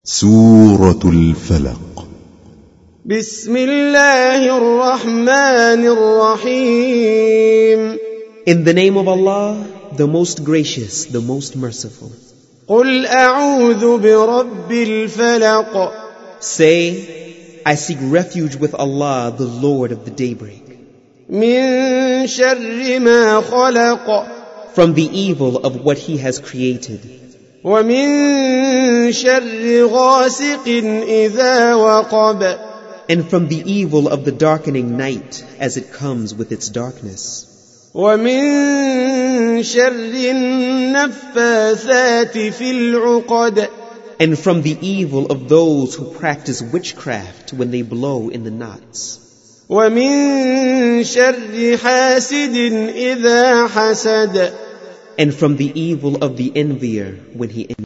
سورة الفلق. بسم الله الرحمن الرحيم. In the name of Allah, the most gracious, the most merciful. قل أعوذ برب الفلق. Say, I seek refuge with Allah, the Lord of the daybreak. من شر ما خلق. From the evil of what He has created. ومن شر غاسق إذا وقب. And from the evil of the darkening night as it comes with its darkness. ومن شر النفاثات في العقد. And from the evil of those who practice witchcraft when they blow in the knots. ومن شر حاسد إذا حسد. And from the evil of the envier when he envies.